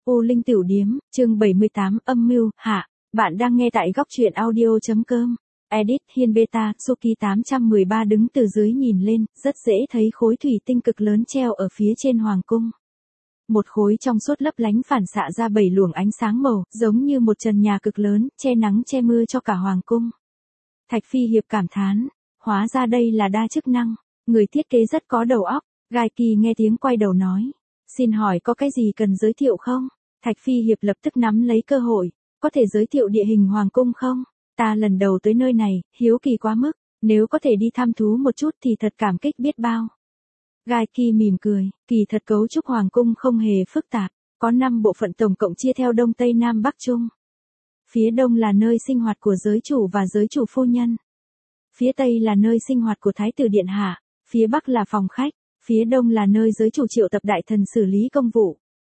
U Linh Tiểu Điếm, chương 78, âm mưu, hạ. Bạn đang nghe tại góc truyện audio.com. Edit Hiên Beta, Suki 813 đứng từ dưới nhìn lên, rất dễ thấy khối thủy tinh cực lớn treo ở phía trên hoàng cung. Một khối trong suốt lấp lánh phản xạ ra 7 luồng ánh sáng màu, giống như một trần nhà cực lớn, che nắng che mưa cho cả hoàng cung. Thạch Phi Hiệp cảm thán, hóa ra đây là đa chức năng, người thiết kế rất có đầu óc. Gai Kỳ nghe tiếng quay đầu nói, xin hỏi có cái gì cần giới thiệu không? Thạch Phi Hiệp lập tức nắm lấy cơ hội, có thể giới thiệu địa hình hoàng cung không? Ta lần đầu tới nơi này, hiếu kỳ quá mức, nếu có thể đi thăm thú một chút thì thật cảm kích biết bao. Gai Kỳ mỉm cười, kỳ thật cấu trúc hoàng cung không hề phức tạp, có 5 bộ phận tổng cộng chia theo Đông Tây Nam Bắc Trung. Phía Đông là nơi sinh hoạt của giới chủ và giới chủ phu nhân. Phía Tây là nơi sinh hoạt của Thái tử Điện Hạ, phía Bắc là phòng khách, phía Đông là nơi giới chủ triệu tập đại thần xử lý công vụ.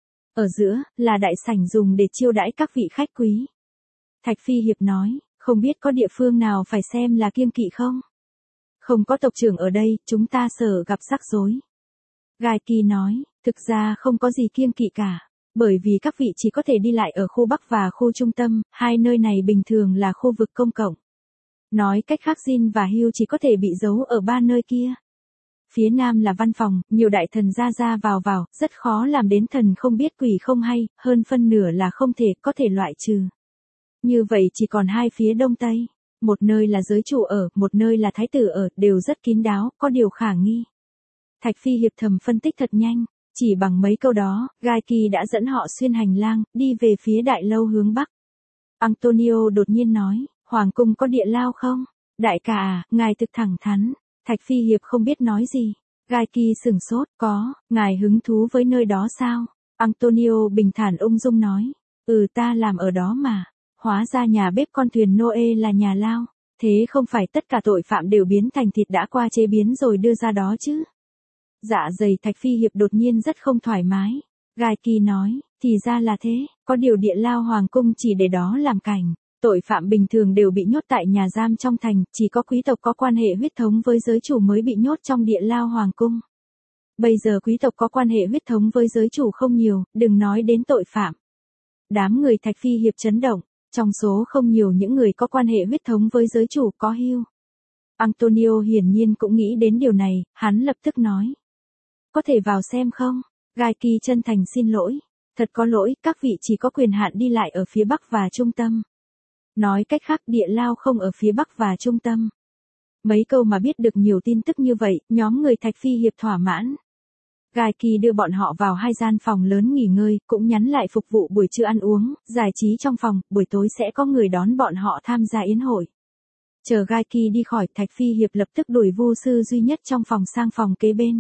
Ở giữa, là đại sảnh dùng để chiêu đãi các vị khách quý. Thạch Phi Hiệp nói, không biết có địa phương nào phải xem là kiêng kỵ không? Không có tộc trưởng ở đây, chúng ta sợ gặp rắc rối. Gai Kỳ nói, thực ra không có gì kiêng kỵ cả, bởi vì các vị chỉ có thể đi lại ở khu Bắc và khu Trung tâm, hai nơi này bình thường là khu vực công cộng. Nói cách khác Jin và Hugh chỉ có thể bị giấu ở 3 nơi kia. Phía Nam là văn phòng, nhiều đại thần ra vào, rất khó làm đến thần không biết quỷ không hay, hơn phân nửa là không thể, có thể loại trừ. Như vậy chỉ còn 2 phía Đông Tây, một nơi là giới chủ ở, một nơi là thái tử ở, đều rất kín đáo, có điều khả nghi. Thạch Phi Hiệp thầm phân tích thật nhanh, chỉ bằng mấy câu đó, Gai Kỳ đã dẫn họ xuyên hành lang, đi về phía đại lâu hướng Bắc. Antonio đột nhiên nói, hoàng cung có địa lao không? Đại ca à, ngài thực thẳng thắn. Thạch Phi Hiệp không biết nói gì. Gai Kỳ sửng sốt, có, ngài hứng thú với nơi đó sao? Antonio bình thản ung dung nói, ta làm ở đó mà. Hóa ra nhà bếp con thuyền Noe là nhà lao. Thế không phải tất cả tội phạm đều biến thành thịt đã qua chế biến rồi đưa ra đó chứ? Dạ dày Thạch Phi Hiệp đột nhiên rất không thoải mái. Gai Kỳ nói, thì ra là thế, có điều địa lao hoàng cung chỉ để đó làm cảnh. Tội phạm bình thường đều bị nhốt tại nhà giam trong thành, chỉ có quý tộc có quan hệ huyết thống với giới chủ mới bị nhốt trong địa lao hoàng cung. Bây giờ quý tộc có quan hệ huyết thống với giới chủ không nhiều, đừng nói đến tội phạm. Đám người Thạch Phi Hiệp chấn động, trong số không nhiều những người có quan hệ huyết thống với giới chủ có Hugh. Antonio hiển nhiên cũng nghĩ đến điều này, hắn lập tức nói. Có thể vào xem không? Gai Kỳ chân thành xin lỗi. Thật có lỗi, các vị chỉ có quyền hạn đi lại ở phía Bắc và trung tâm. Nói cách khác địa lao không ở phía Bắc và trung tâm. Mấy câu mà biết được nhiều tin tức như vậy, nhóm người Thạch Phi Hiệp thỏa mãn. Gai Kỳ đưa bọn họ vào 2 gian phòng lớn nghỉ ngơi, cũng nhắn lại phục vụ buổi trưa ăn uống, giải trí trong phòng, buổi tối sẽ có người đón bọn họ tham gia yến hội. Chờ Gai Kỳ đi khỏi, Thạch Phi Hiệp lập tức đuổi vu sư duy nhất trong phòng sang phòng kế bên.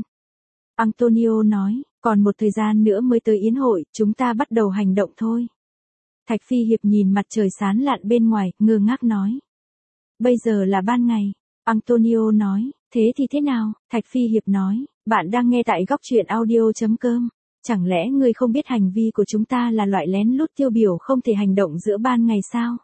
Antonio nói, còn một thời gian nữa mới tới yến hội, chúng ta bắt đầu hành động thôi. Thạch Phi Hiệp nhìn mặt trời sáng lạn bên ngoài, ngơ ngác nói. Bây giờ là ban ngày. Antonio nói, thế thì thế nào? Thạch Phi Hiệp nói, bạn đang nghe tại góc truyện audio.com. Chẳng lẽ ngươi không biết hành vi của chúng ta là loại lén lút tiêu biểu không thể hành động giữa ban ngày sao?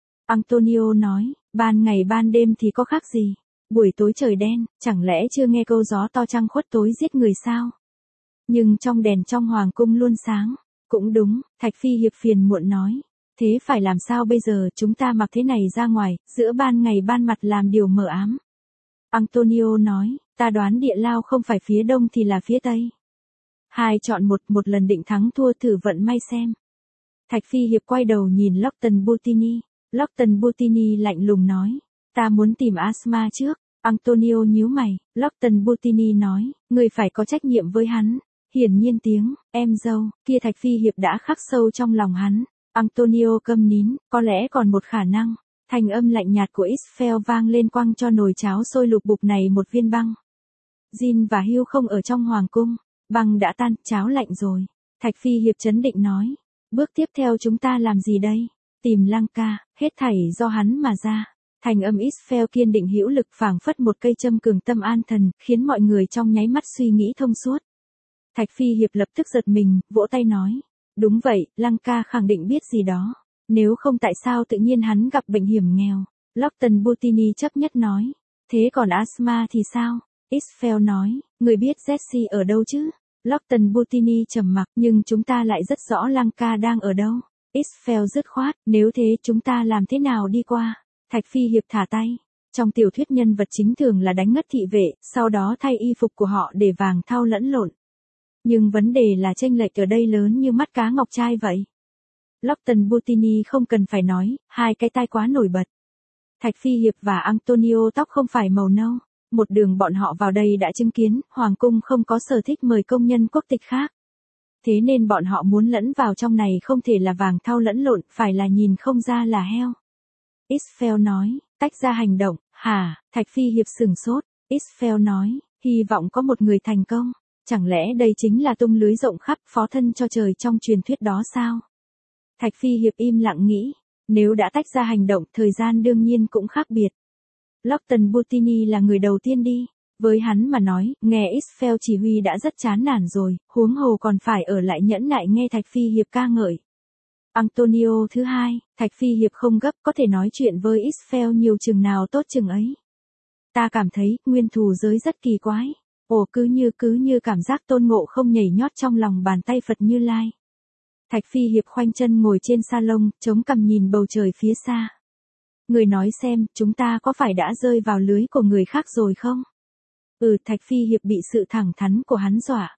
Antonio nói, ban ngày ban đêm thì có khác gì? Buổi tối trời đen, chẳng lẽ chưa nghe câu gió to trăng khuất tối giết người sao? Nhưng trong đèn trong hoàng cung luôn sáng. Cũng đúng, Thạch Phi Hiệp phiền muộn nói. Thế phải làm sao bây giờ, chúng ta mặc thế này ra ngoài, giữa ban ngày ban mặt làm điều mờ ám. Antonio nói, ta đoán địa lao không phải phía đông thì là phía tây. 2 chọn một lần định thắng thua thử vận may xem. Thạch Phi Hiệp quay đầu nhìn Lockton Butini. Lockton Butini lạnh lùng nói, ta muốn tìm Asma trước. Antonio nhíu mày, Lockton Butini nói, người phải có trách nhiệm với hắn. Hiển nhiên tiếng, em dâu, kia Thạch Phi Hiệp đã khắc sâu trong lòng hắn. Antonio câm nín, có lẽ còn một khả năng. Thành âm lạnh nhạt của Isfel vang lên quăng cho nồi cháo sôi lục bục này một viên băng. Jin và Hugh không ở trong hoàng cung. Băng đã tan, cháo lạnh rồi. Thạch Phi Hiệp trấn định nói. Bước tiếp theo chúng ta làm gì đây? Tìm Lanka, hết thảy do hắn mà ra. Thành âm Isfel kiên định hữu lực phảng phất một cây châm cường tâm an thần, khiến mọi người trong nháy mắt suy nghĩ thông suốt. Thạch Phi Hiệp lập tức giật mình, vỗ tay nói. Đúng vậy, Lanka khẳng định biết gì đó. Nếu không tại sao tự nhiên hắn gặp bệnh hiểm nghèo. Lockton Butini chấp nhất nói. Thế còn Asma thì sao? Isfel nói, người biết Jessie ở đâu chứ? Lachlan Butini trầm mặc, nhưng chúng ta lại rất rõ Lanka đang ở đâu. Isfel dứt khoát, nếu thế chúng ta làm thế nào đi qua? Thạch Phi Hiệp thả tay. Trong tiểu thuyết nhân vật chính thường là đánh ngất thị vệ, sau đó thay y phục của họ để vàng thau lẫn lộn. Nhưng vấn đề là chênh lệch ở đây lớn như mắt cá ngọc trai vậy. Lachlan Butini không cần phải nói, hai cái tai quá nổi bật. Thạch Phi Hiệp và Antonio tóc không phải màu nâu. Một đường bọn họ vào đây đã chứng kiến, Hoàng cung không có sở thích mời công nhân quốc tịch khác. Thế nên bọn họ muốn lẫn vào trong này không thể là vàng thau lẫn lộn, phải là nhìn không ra là heo. Isfel nói, tách ra hành động, hả? Thạch Phi Hiệp sửng sốt. Isfel nói, hy vọng có một người thành công. Chẳng lẽ đây chính là tung lưới rộng khắp phó thân cho trời trong truyền thuyết đó sao? Thạch Phi Hiệp im lặng nghĩ, nếu đã tách ra hành động, thời gian đương nhiên cũng khác biệt. Lachlan Butini là người đầu tiên đi. Với hắn mà nói, nghe Isfel chỉ huy đã rất chán nản rồi, huống hồ còn phải ở lại nhẫn nại nghe Thạch Phi Hiệp ca ngợi. Antonio thứ hai, Thạch Phi Hiệp không gấp, có thể nói chuyện với Isfel nhiều chừng nào tốt chừng ấy. Ta cảm thấy, nguyên thù giới rất kỳ quái. Ồ, cứ như cảm giác Tôn Ngộ không nhảy nhót trong lòng bàn tay Phật Như Lai. Thạch Phi Hiệp khoanh chân ngồi trên salon, chống cằm nhìn bầu trời phía xa. Người nói xem, chúng ta có phải đã rơi vào lưới của người khác rồi không? Thạch Phi Hiệp bị sự thẳng thắn của hắn dọa.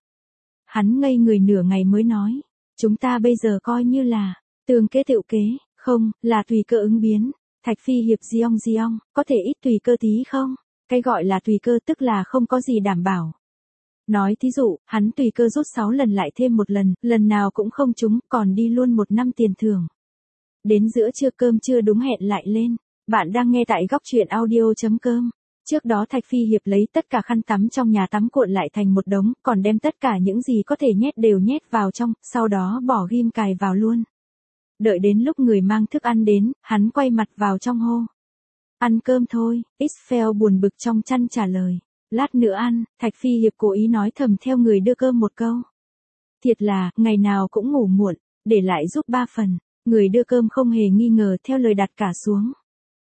Hắn ngây người nửa ngày mới nói, chúng ta bây giờ coi như là tương kế tựu kế, không, là tùy cơ ứng biến. Thạch Phi Hiệp giong, có thể ít tùy cơ tí không? Cái gọi là tùy cơ tức là không có gì đảm bảo. Nói thí dụ, hắn tùy cơ rút 6 lần lại thêm một lần nào cũng không trúng, còn đi luôn 1 năm tiền thưởng. Đến giữa trưa cơm trưa đúng hẹn lại lên. Bạn đang nghe tại góc truyện audio.com. Trước đó Thạch Phi Hiệp lấy tất cả khăn tắm trong nhà tắm cuộn lại thành một đống, còn đem tất cả những gì có thể nhét đều nhét vào trong, sau đó bỏ ghim cài vào luôn. Đợi đến lúc người mang thức ăn đến, hắn quay mặt vào trong hô. Ăn cơm thôi, Isfel buồn bực trong chăn trả lời. Lát nữa ăn, Thạch Phi Hiệp cố ý nói thầm theo người đưa cơm một câu. Thiệt là, ngày nào cũng ngủ muộn, để lại giúp 3 phần. Người đưa cơm không hề nghi ngờ theo lời đặt cả xuống.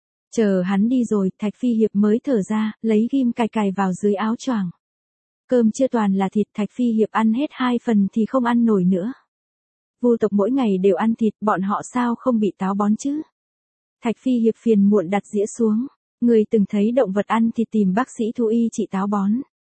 Chờ hắn đi rồi, Thạch Phi Hiệp mới thở ra, lấy ghim cài vào dưới áo choàng. Cơm chưa toàn là thịt, Thạch Phi Hiệp ăn hết 2 phần thì không ăn nổi nữa. Vu tộc mỗi ngày đều ăn thịt, bọn họ sao không bị táo bón chứ? Thạch Phi Hiệp phiền muộn đặt dĩa xuống. Người từng thấy động vật ăn thịt tìm bác sĩ thú y trị táo bón.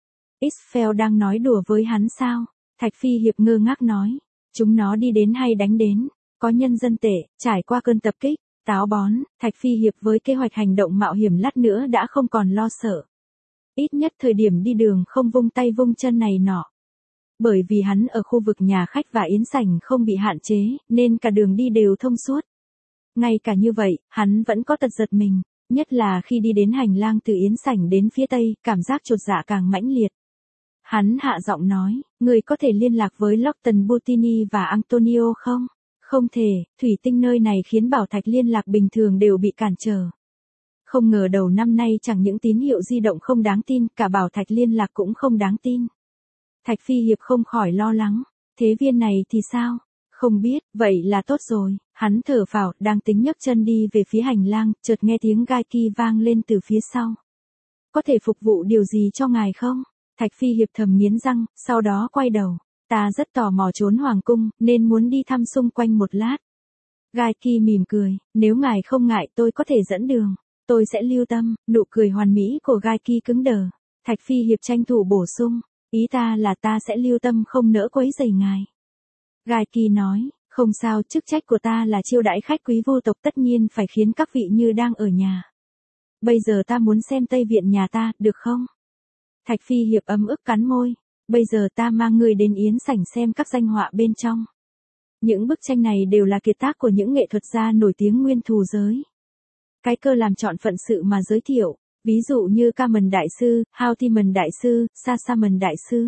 Isfel đang nói đùa với hắn sao? Thạch Phi Hiệp ngơ ngác nói. Chúng nó đi đến hay đánh đến? Có nhân dân tệ, trải qua cơn tập kích, táo bón. Thạch Phi Hiệp với kế hoạch hành động mạo hiểm lát nữa đã không còn lo sợ. Ít nhất thời điểm đi đường không vung tay vung chân này nọ. Bởi vì hắn ở khu vực nhà khách và yến sảnh không bị hạn chế, nên cả đường đi đều thông suốt. Ngay cả như vậy, hắn vẫn có tật giật mình. Nhất là khi đi đến hành lang từ yến sảnh đến phía tây, cảm giác chột dạ càng mãnh liệt. Hắn hạ giọng nói, người có thể liên lạc với Lachlan Butini và Antonio không? Không thể, thủy tinh nơi này khiến bảo thạch liên lạc bình thường đều bị cản trở. Không ngờ đầu năm nay chẳng những tín hiệu di động không đáng tin, cả bảo thạch liên lạc cũng không đáng tin. Thạch Phi Hiệp không khỏi lo lắng, thế viên này thì sao? Không biết, vậy là tốt rồi. Hắn thở phào, đang tính nhấc chân đi về phía hành lang, chợt nghe tiếng gai ki vang lên từ phía sau. Có thể phục vụ điều gì cho ngài không? Thạch Phi Hiệp thầm nghiến răng, sau đó quay đầu. Ta rất tò mò trốn hoàng cung, nên muốn đi thăm xung quanh một lát. Gai ki mỉm cười, nếu ngài không ngại tôi có thể dẫn đường. Tôi sẽ lưu tâm, nụ cười hoàn mỹ của Gai ki cứng đờ. Thạch Phi Hiệp tranh thủ bổ sung, ý ta là ta sẽ lưu tâm không nỡ quấy rầy ngài. Gai ki nói, không sao, chức trách của ta là chiêu đãi khách quý vô tộc, tất nhiên phải khiến các vị như đang ở nhà. Bây giờ ta muốn xem Tây Viện nhà ta, được không? Thạch Phi Hiệp ấm ức cắn môi. Bây giờ ta mang người đến yến sảnh xem các danh họa bên trong. Những bức tranh này đều là kiệt tác của những nghệ thuật gia nổi tiếng nguyên thù giới. Cái cơ làm chọn phận sự mà giới thiệu, ví dụ như Cameron Đại Sư, Houghton Đại Sư, Sasamon Đại Sư.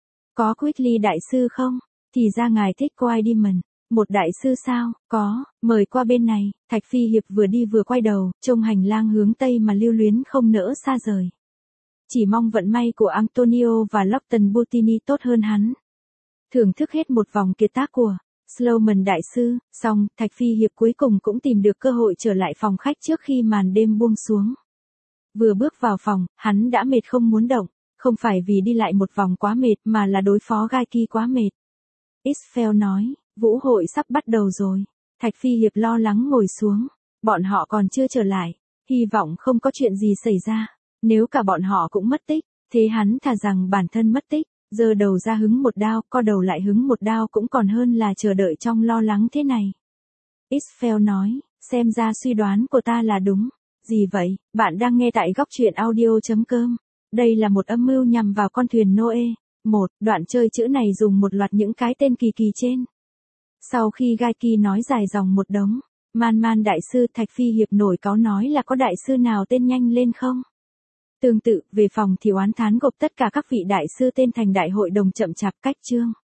Có Quigley Đại Sư không? Thì ra ngài thích Quaidman. Một đại sư sao? Có, mời qua bên này. Thạch Phi Hiệp vừa đi vừa quay đầu, trông hành lang hướng tây mà lưu luyến không nỡ xa rời. Chỉ mong vận may của Antonio và Lachlan Butini tốt hơn hắn. Thưởng thức hết một vòng kiệt tác của Sloman Đại Sư, xong, Thạch Phi Hiệp cuối cùng cũng tìm được cơ hội trở lại phòng khách trước khi màn đêm buông xuống. Vừa bước vào phòng, hắn đã mệt không muốn động. Không phải vì đi lại một vòng quá mệt mà là đối phó gai kỳ quá mệt. Israel nói, vũ hội sắp bắt đầu rồi. Thạch Phi Hiệp lo lắng ngồi xuống. Bọn họ còn chưa trở lại. Hy vọng không có chuyện gì xảy ra. Nếu cả bọn họ cũng mất tích, thế hắn thà rằng bản thân mất tích, giơ đầu ra hứng một đao, co đầu lại hứng một đao cũng còn hơn là chờ đợi trong lo lắng thế này. Israel nói, xem ra suy đoán của ta là đúng. Gì vậy, bạn đang nghe tại góc truyện audio.com. Đây là một âm mưu nhằm vào con thuyền Noe. Đoạn chơi chữ này dùng một loạt những cái tên kỳ kỳ trên. Sau khi Gai Kỳ nói dài dòng một đống, Man đại sư Thạch Phi Hiệp nổi cáu nói là có đại sư nào tên nhanh lên không? Tương tự, về phòng thì oán thán gộp tất cả các vị đại sư tên thành đại hội đồng chậm chạp cách chương.